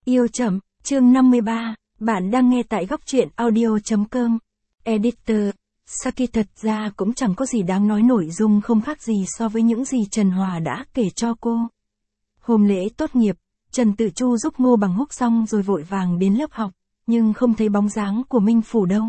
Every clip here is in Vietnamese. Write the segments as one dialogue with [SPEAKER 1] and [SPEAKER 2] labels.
[SPEAKER 1] Yêu chậm, chương 53, bạn đang nghe tại góc truyện audio.com. Editor, Saki thật ra cũng chẳng có gì đáng nói, nội dung không khác gì so với những gì Trần Hòa đã kể cho cô. Hôm lễ tốt nghiệp, Trần Tự Chu giúp Ngô Bằng Húc xong rồi vội vàng đến lớp học, nhưng không thấy bóng dáng của Minh Phủ đâu.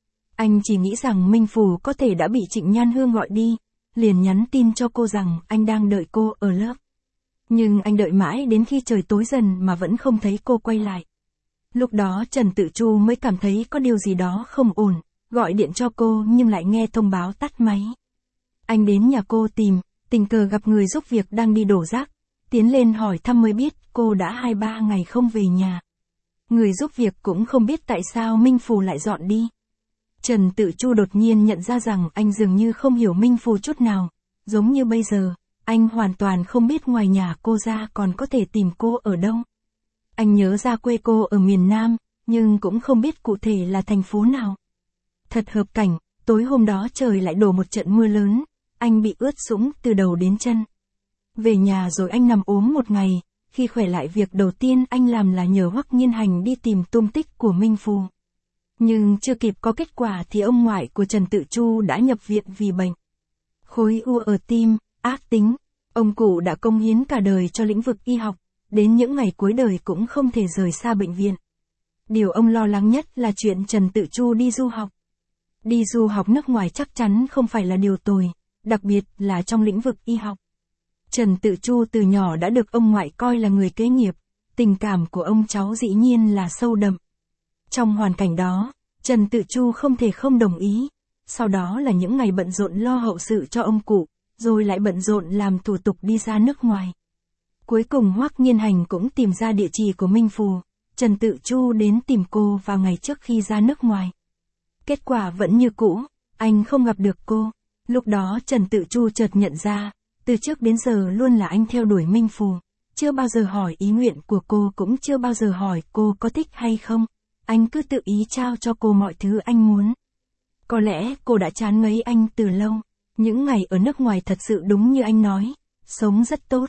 [SPEAKER 1] Anh chỉ nghĩ rằng Minh Phủ có thể đã bị Trịnh Nhan Hương gọi đi, liền nhắn tin cho cô rằng anh đang đợi cô ở lớp. Nhưng anh đợi mãi đến khi trời tối dần mà vẫn không thấy cô quay lại. Lúc đó Trần Tự Chu mới cảm thấy có điều gì đó không ổn, gọi điện cho cô nhưng lại nghe thông báo tắt máy. Anh đến nhà cô tìm, tình cờ gặp người giúp việc đang đi đổ rác, tiến lên hỏi thăm mới biết cô đã 2-3 ngày không về nhà. Người giúp việc cũng không biết tại sao Minh Phủ lại dọn đi. Trần Tự Chu đột nhiên nhận ra rằng anh dường như không hiểu Minh Phủ chút nào, giống như bây giờ, anh hoàn toàn không biết ngoài nhà cô ra còn có thể tìm cô ở đâu. Anh nhớ ra quê cô ở miền Nam, nhưng cũng không biết cụ thể là thành phố nào. Thật hợp cảnh, tối hôm đó trời lại đổ một trận mưa lớn, anh bị ướt sũng từ đầu đến chân. Về nhà rồi anh nằm ốm một ngày, khi khỏe lại việc đầu tiên anh làm là nhờ Hoắc Nghiên Hành đi tìm tung tích của Minh Phủ. Nhưng chưa kịp có kết quả thì ông ngoại của Trần Tự Chu đã nhập viện vì bệnh khối u ở tim, ác tính. Ông cụ đã cống hiến cả đời cho lĩnh vực y học, đến những ngày cuối đời cũng không thể rời xa bệnh viện. Điều ông lo lắng nhất là chuyện Trần Tự Chu đi du học. Đi du học nước ngoài chắc chắn không phải là điều tồi, đặc biệt là trong lĩnh vực y học. Trần Tự Chu từ nhỏ đã được ông ngoại coi là người kế nghiệp, tình cảm của ông cháu dĩ nhiên là sâu đậm. Trong hoàn cảnh đó, Trần Tự Chu không thể không đồng ý. Sau đó là những ngày bận rộn lo hậu sự cho ông cụ, rồi lại bận rộn làm thủ tục đi ra nước ngoài. Cuối cùng Hoắc Nghiên Hành cũng tìm ra địa chỉ của Minh Phủ, Trần Tự Chu đến tìm cô vào ngày trước khi ra nước ngoài. Kết quả vẫn như cũ, anh không gặp được cô. Lúc đó Trần Tự Chu chợt nhận ra, từ trước đến giờ luôn là anh theo đuổi Minh Phủ, chưa bao giờ hỏi ý nguyện của cô, cũng chưa bao giờ hỏi cô có thích hay không. Anh cứ tự ý trao cho cô mọi thứ anh muốn. Có lẽ cô đã chán ngấy anh từ lâu. Những ngày ở nước ngoài thật sự đúng như anh nói, sống rất tốt.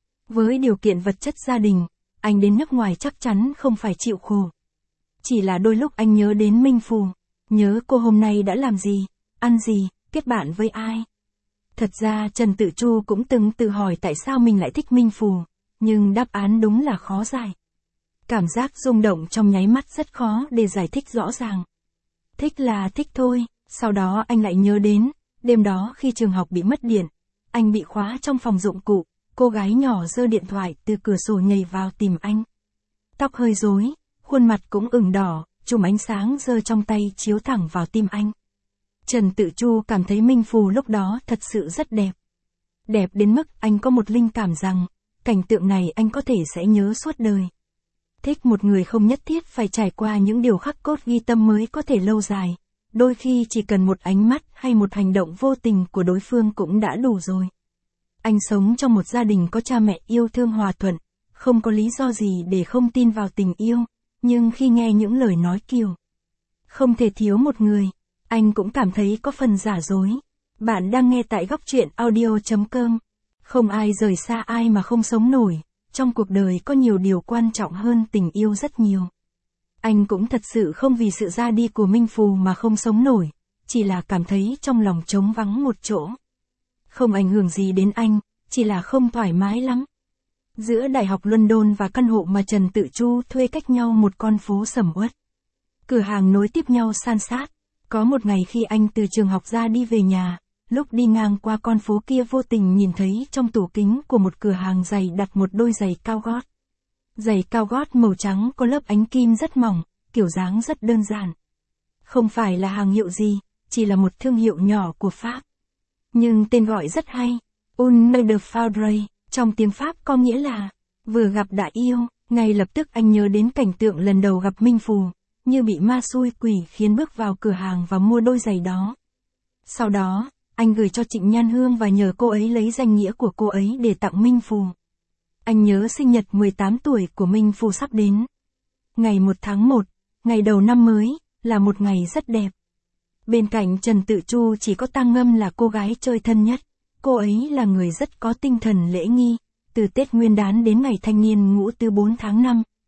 [SPEAKER 1] Với điều kiện vật chất gia đình, anh đến nước ngoài chắc chắn không phải chịu khổ. Chỉ là đôi lúc anh nhớ đến Minh Phủ, nhớ cô hôm nay đã làm gì, ăn gì, kết bạn với ai. Thật ra Trần Tự Chu cũng từng tự hỏi tại sao mình lại thích Minh Phủ, nhưng đáp án đúng là khó giải. Cảm giác rung động trong nháy mắt rất khó để giải thích rõ ràng. Thích là thích thôi, sau đó anh lại nhớ đến, đêm đó khi trường học bị mất điện, anh bị khóa trong phòng dụng cụ, cô gái nhỏ giơ điện thoại từ cửa sổ nhảy vào tìm anh. Tóc hơi rối, khuôn mặt cũng ửng đỏ, chùm ánh sáng giơ trong tay chiếu thẳng vào tim anh. Trần Tự Chu cảm thấy Minh Phủ lúc đó thật sự rất đẹp. Đẹp đến mức anh có một linh cảm rằng, cảnh tượng này anh có thể sẽ nhớ suốt đời. Thích một người không nhất thiết phải trải qua những điều khắc cốt ghi tâm mới có thể lâu dài. Đôi khi chỉ cần một ánh mắt hay một hành động vô tình của đối phương cũng đã đủ rồi. Anh sống trong một gia đình có cha mẹ yêu thương hòa thuận, không có lý do gì để không tin vào tình yêu, nhưng khi nghe những lời nói kiểu không thể thiếu một người, anh cũng cảm thấy có phần giả dối. Bạn đang nghe tại góc truyện audio.com. Không ai rời xa ai mà không sống nổi, trong cuộc đời có nhiều điều quan trọng hơn tình yêu rất nhiều. Anh cũng thật sự không vì sự ra đi của Minh Phủ mà không sống nổi, chỉ là cảm thấy trong lòng trống vắng một chỗ. Không ảnh hưởng gì đến anh, chỉ là không thoải mái lắm. Giữa Đại học London và căn hộ mà Trần Tự Chu thuê cách nhau một con phố sầm uất. Cửa hàng nối tiếp nhau san sát. Có một ngày khi anh từ trường học ra đi về nhà, lúc đi ngang qua con phố kia vô tình nhìn thấy trong tủ kính của một cửa hàng giày đặt một đôi giày cao gót. Giày cao gót màu trắng có lớp ánh kim rất mỏng, kiểu dáng rất đơn giản. Không phải là hàng hiệu gì, chỉ là một thương hiệu nhỏ của Pháp. Nhưng tên gọi rất hay, Un de Foudre, trong tiếng Pháp có nghĩa là vừa gặp đã yêu. Ngay lập tức anh nhớ đến cảnh tượng lần đầu gặp Minh Phủ, như bị ma xui quỷ khiến bước vào cửa hàng và mua đôi giày đó. Sau đó, anh gửi cho Trịnh Nhan Hương và nhờ cô ấy lấy danh nghĩa của cô ấy để tặng Minh Phủ. Anh nhớ sinh nhật 18 tuổi của Minh Phủ sắp đến. Ngày 1 tháng 1, ngày đầu năm mới, là một ngày rất đẹp. Bên cạnh Trần Tự Chu chỉ có Tang Ngâm là cô gái chơi thân nhất. Cô ấy là người rất có tinh thần lễ nghi. Từ Tết Nguyên đán đến ngày thanh niên ngũ thứ 4 tháng 5,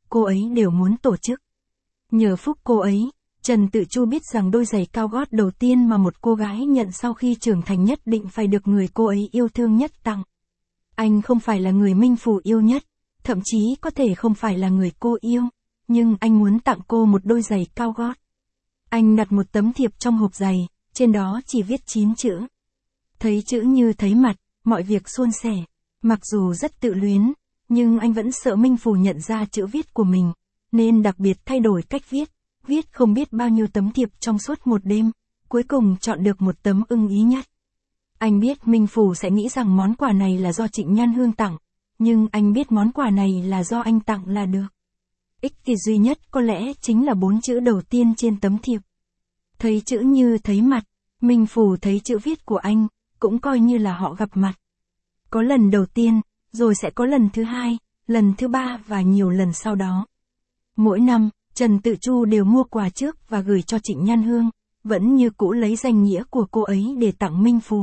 [SPEAKER 1] cô ấy đều muốn tổ chức. Nhờ phúc cô ấy, Trần Tự Chu biết rằng đôi giày cao gót đầu tiên mà một cô gái nhận sau khi trưởng thành nhất định phải được người cô ấy yêu thương nhất tặng. Anh không phải là người Minh Phù yêu nhất, thậm chí có thể không phải là người cô yêu, nhưng anh muốn tặng cô một đôi giày cao gót. Anh đặt một tấm thiệp trong hộp giày, trên đó chỉ viết 9 chữ. Thấy chữ như thấy mặt, mọi việc suôn sẻ. Mặc dù rất tự luyến, nhưng anh vẫn sợ Minh Phù nhận ra chữ viết của mình, nên đặc biệt thay đổi cách viết, viết không biết bao nhiêu tấm thiệp trong suốt một đêm, cuối cùng chọn được một tấm ưng ý nhất. Anh biết Minh Phù sẽ nghĩ rằng món quà này là do Trịnh Nhan Hương tặng, nhưng anh biết món quà này là do anh tặng là được. Ích kỷ duy nhất có lẽ chính là 4 chữ đầu tiên trên tấm thiệp. Thấy chữ như thấy mặt, Minh Phù thấy chữ viết của anh, cũng coi như là họ gặp mặt. Có lần đầu tiên, rồi sẽ có lần thứ hai, lần thứ ba và nhiều lần sau đó. Mỗi năm, Trần Tự Chu đều mua quà trước và gửi cho Trịnh Nhan Hương, vẫn như cũ lấy danh nghĩa của cô ấy để tặng Minh Phù.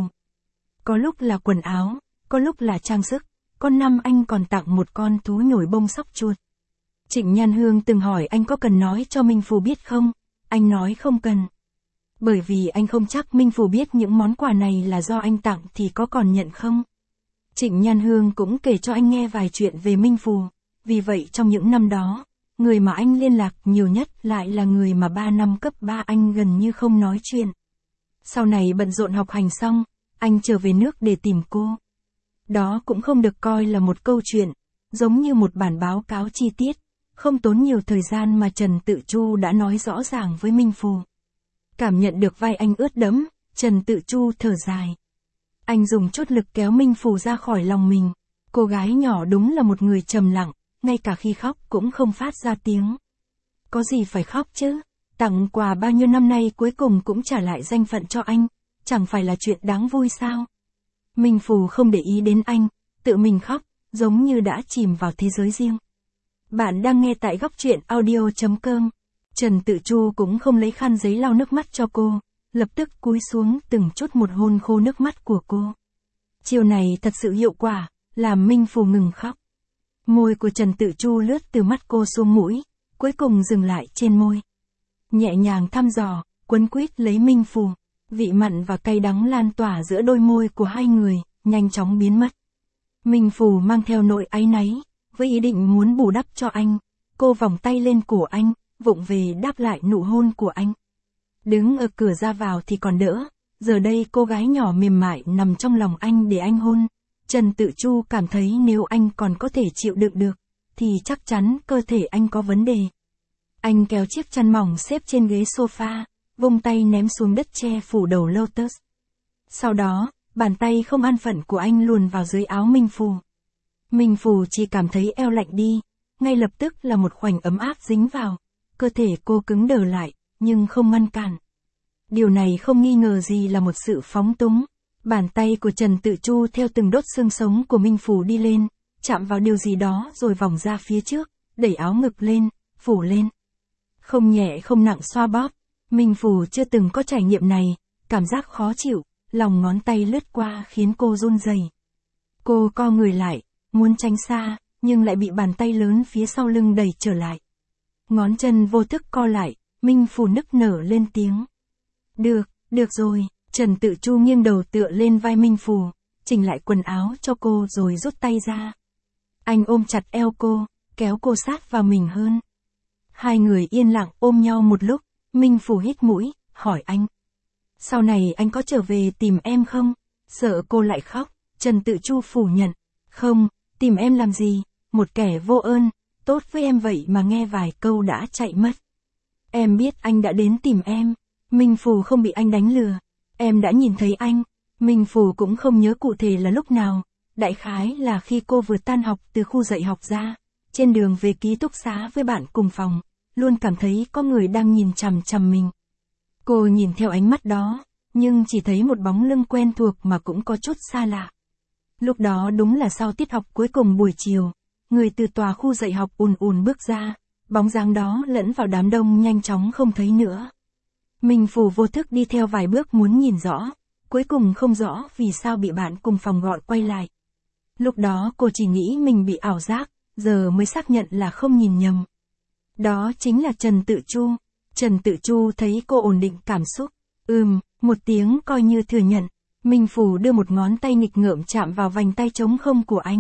[SPEAKER 1] Có lúc là quần áo, có lúc là trang sức, có năm anh còn tặng một con thú nhồi bông sóc chuột. Trịnh Nhan Hương từng hỏi anh có cần nói cho Minh Phù biết không, anh nói không cần. Bởi vì anh không chắc Minh Phù biết những món quà này là do anh tặng thì có còn nhận không. Trịnh Nhan Hương cũng kể cho anh nghe vài chuyện về Minh Phù, vì vậy trong những năm đó, người mà anh liên lạc nhiều nhất lại là người mà 3 năm cấp 3 anh gần như không nói chuyện. Sau này bận rộn học hành xong, anh trở về nước để tìm cô. Đó cũng không được coi là một câu chuyện, giống như một bản báo cáo chi tiết, không tốn nhiều thời gian mà Trần Tự Chu đã nói rõ ràng với Minh Phù. Cảm nhận được vai anh ướt đẫm, Trần Tự Chu thở dài. Anh dùng chút lực kéo Minh Phù ra khỏi lòng mình. Cô gái nhỏ đúng là một người trầm lặng, ngay cả khi khóc cũng không phát ra tiếng. Có gì phải khóc chứ? Tặng quà bao nhiêu năm nay cuối cùng cũng trả lại danh phận cho anh, chẳng phải là chuyện đáng vui sao? Minh Phù không để ý đến anh, tự mình khóc, giống như đã chìm vào thế giới riêng. Bạn đang nghe tại góc truyện audio.com. Trần Tự Chu cũng không lấy khăn giấy lau nước mắt cho cô, lập tức cúi xuống từng chút một hôn khô nước mắt của cô. Chiều này thật sự hiệu quả, làm Minh Phù ngừng khóc. Môi của Trần Tự Chu lướt từ mắt cô xuống mũi, cuối cùng dừng lại trên môi. Nhẹ nhàng thăm dò, quấn quýt lấy Minh Phù, vị mặn và cay đắng lan tỏa giữa đôi môi của hai người, nhanh chóng biến mất. Minh Phù mang theo nỗi áy náy, với ý định muốn bù đắp cho anh, cô vòng tay lên cổ anh, vụng về đáp lại nụ hôn của anh. Đứng ở cửa ra vào thì còn đỡ, giờ đây cô gái nhỏ mềm mại nằm trong lòng anh để anh hôn. Trần Tự Chu cảm thấy nếu anh còn có thể chịu đựng được, thì chắc chắn cơ thể anh có vấn đề. Anh kéo chiếc chăn mỏng xếp trên ghế sofa, vung tay ném xuống đất che phủ đầu Lotus. Sau đó, bàn tay không an phận của anh luồn vào dưới áo Minh Phù. Minh Phù chỉ cảm thấy eo lạnh đi, ngay lập tức là một khoảnh ấm áp dính vào, cơ thể cô cứng đờ lại, nhưng không ngăn cản. Điều này không nghi ngờ gì là một sự phóng túng. Bàn tay của Trần Tự Chu theo từng đốt xương sống của Minh Phù đi lên, chạm vào điều gì đó rồi vòng ra phía trước, đẩy áo ngực lên, phủ lên. Không nhẹ không nặng xoa bóp, Minh Phù chưa từng có trải nghiệm này, cảm giác khó chịu, lòng ngón tay lướt qua khiến cô run rẩy. Cô co người lại, muốn tránh xa, nhưng lại bị bàn tay lớn phía sau lưng đẩy trở lại. Ngón chân vô thức co lại, Minh Phù nức nở lên tiếng. Được rồi. Trần Tự Chu nghiêng đầu tựa lên vai Minh Phù, chỉnh lại quần áo cho cô rồi rút tay ra. Anh ôm chặt eo cô, kéo cô sát vào mình hơn. Hai người yên lặng ôm nhau một lúc, Minh Phù hít mũi, hỏi anh. Sau này anh có trở về tìm em không? Sợ cô lại khóc, Trần Tự Chu phủ nhận. Không, tìm em làm gì, một kẻ vô ơn, tốt với em vậy mà nghe vài câu đã chạy mất. Em biết anh đã đến tìm em, Minh Phù không bị anh đánh lừa. Em đã nhìn thấy anh, Minh Phù cũng không nhớ cụ thể là lúc nào, đại khái là khi cô vừa tan học từ khu dạy học ra, trên đường về ký túc xá với bạn cùng phòng, luôn cảm thấy có người đang nhìn chằm chằm mình. Cô nhìn theo ánh mắt đó, nhưng chỉ thấy một bóng lưng quen thuộc mà cũng có chút xa lạ. Lúc đó đúng là sau tiết học cuối cùng buổi chiều, người từ tòa khu dạy học ùn ùn bước ra, bóng dáng đó lẫn vào đám đông nhanh chóng không thấy nữa. Minh Phù vô thức đi theo vài bước muốn nhìn rõ, cuối cùng không rõ vì sao bị bạn cùng phòng gọi quay lại. Lúc đó cô chỉ nghĩ mình bị ảo giác, giờ mới xác nhận là không nhìn nhầm, Đó chính là Trần Tự Chu. Trần Tự Chu thấy cô ổn định cảm xúc. Một tiếng coi như thừa nhận. Minh Phù đưa một ngón tay nghịch ngợm chạm vào vành tay trống không của anh.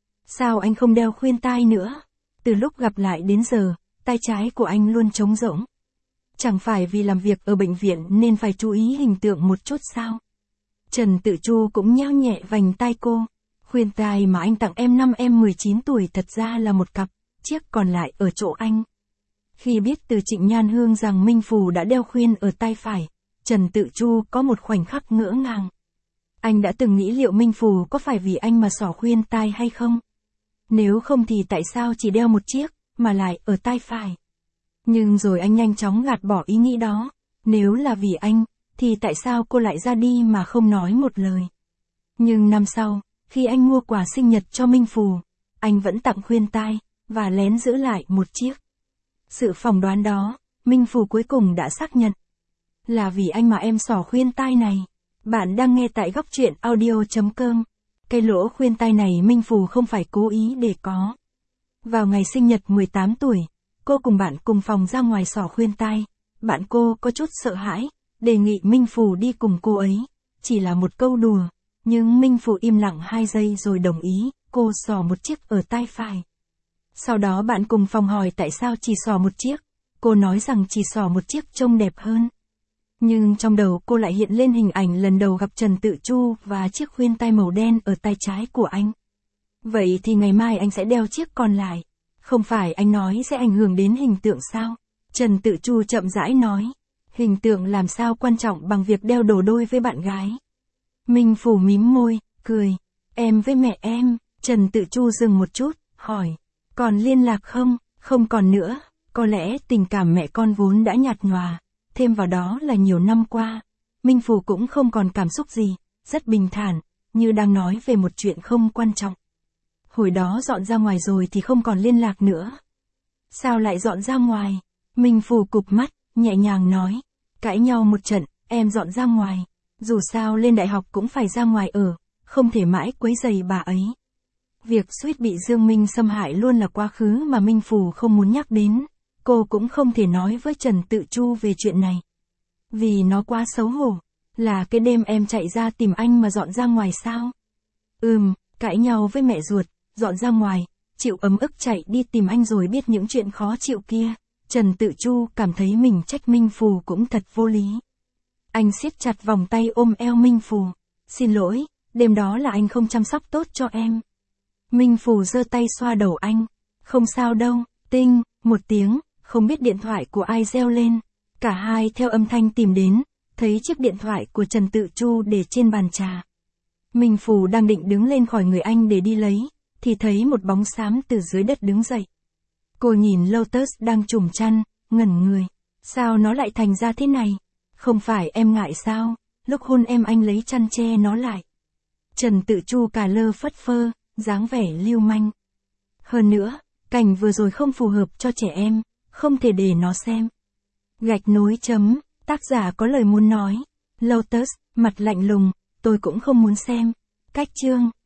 [SPEAKER 1] Sao anh không đeo khuyên tai nữa? Từ lúc gặp lại đến giờ, tay trái của anh luôn trống rỗng. Chẳng phải vì làm việc ở bệnh viện nên phải chú ý hình tượng một chút sao? Trần Tự Chu cũng nheo nhẹ vành tai cô. Khuyên tai mà anh tặng em năm em 19 tuổi thật ra là một cặp, chiếc còn lại ở chỗ anh. Khi biết từ Trịnh Nhan Hương rằng Minh Phù đã đeo khuyên ở tay phải, Trần Tự Chu có một khoảnh khắc ngỡ ngàng. Anh đã từng nghĩ liệu Minh Phù có phải vì anh mà xỏ khuyên tai hay không? Nếu không thì tại sao chỉ đeo một chiếc, mà lại ở tai phải? Nhưng rồi anh nhanh chóng gạt bỏ ý nghĩ đó. Nếu là vì anh, thì tại sao cô lại ra đi mà không nói một lời? Nhưng năm sau, khi anh mua quà sinh nhật cho Minh Phù, anh vẫn tặng khuyên tai, và lén giữ lại một chiếc. Sự phỏng đoán đó, Minh Phù cuối cùng đã xác nhận. Là vì anh mà em xỏ khuyên tai này. Bạn đang nghe tại góc truyện audio.com. Cái lỗ khuyên tai này Minh Phù không phải cố ý để có. Vào ngày sinh nhật 18 tuổi, cô cùng bạn cùng phòng ra ngoài xỏ khuyên tai. Bạn cô có chút sợ hãi, đề nghị Minh Phù đi cùng cô ấy. Chỉ là một câu đùa, nhưng Minh Phù im lặng 2 giây rồi đồng ý, cô xỏ một chiếc ở tai phải. Sau đó bạn cùng phòng hỏi tại sao chỉ xỏ một chiếc. Cô nói rằng chỉ xỏ một chiếc trông đẹp hơn. Nhưng trong đầu cô lại hiện lên hình ảnh lần đầu gặp Trần Tự Chu và chiếc khuyên tai màu đen ở tay trái của anh. Vậy thì ngày mai anh sẽ đeo chiếc còn lại. Không phải anh nói sẽ ảnh hưởng đến hình tượng sao? Trần Tự Chu chậm rãi nói. Hình tượng làm sao quan trọng bằng việc đeo đồ đôi với bạn gái? Minh Phù mím môi, cười. Em với mẹ em. Trần Tự Chu dừng một chút, hỏi. Còn liên lạc không? Không còn nữa. Có lẽ tình cảm mẹ con vốn đã nhạt nhòa. Thêm vào đó là nhiều năm qua, Minh Phù cũng không còn cảm xúc gì, rất bình thản, như đang nói về một chuyện không quan trọng. Hồi đó dọn ra ngoài rồi thì không còn liên lạc nữa. Sao lại dọn ra ngoài? Minh Phù cụp mắt, nhẹ nhàng nói. Cãi nhau một trận, em dọn ra ngoài. Dù sao lên đại học cũng phải ra ngoài ở, không thể mãi quấy rầy bà ấy. Việc suýt bị Dương Minh xâm hại luôn là quá khứ mà Minh Phù không muốn nhắc đến. Cô cũng không thể nói với Trần Tự Chu về chuyện này. Vì nó quá xấu hổ. Là cái đêm em chạy ra tìm anh mà dọn ra ngoài sao? Cãi nhau với mẹ ruột, dọn ra ngoài, chịu ấm ức chạy đi tìm anh rồi biết những chuyện khó chịu kia. Trần Tự Chu cảm thấy mình trách Minh Phù cũng thật vô lý. Anh siết chặt vòng tay ôm eo Minh Phù. Xin lỗi, đêm đó là anh không chăm sóc tốt cho em. Minh Phù giơ tay xoa đầu anh. Không sao đâu, tinh, một tiếng. Không biết điện thoại của ai reo lên. Cả hai theo âm thanh tìm đến, thấy chiếc điện thoại của Trần Tự Chu để trên bàn trà. Minh Phù đang định đứng lên khỏi người anh để đi lấy, thì thấy một bóng xám từ dưới đất đứng dậy. Cô nhìn Lotus đang trùm chăn, ngẩn người. Sao nó lại thành ra thế này? Không phải em ngại sao? Lúc hôn em anh lấy chăn che nó lại. Trần Tự Chu cà lơ phất phơ, dáng vẻ lưu manh. Hơn nữa, cảnh vừa rồi không phù hợp cho trẻ em. Không thể để nó xem. Gạch nối chấm, tác giả có lời muốn nói. Lotus, mặt lạnh lùng, tôi cũng không muốn xem. Cách chương.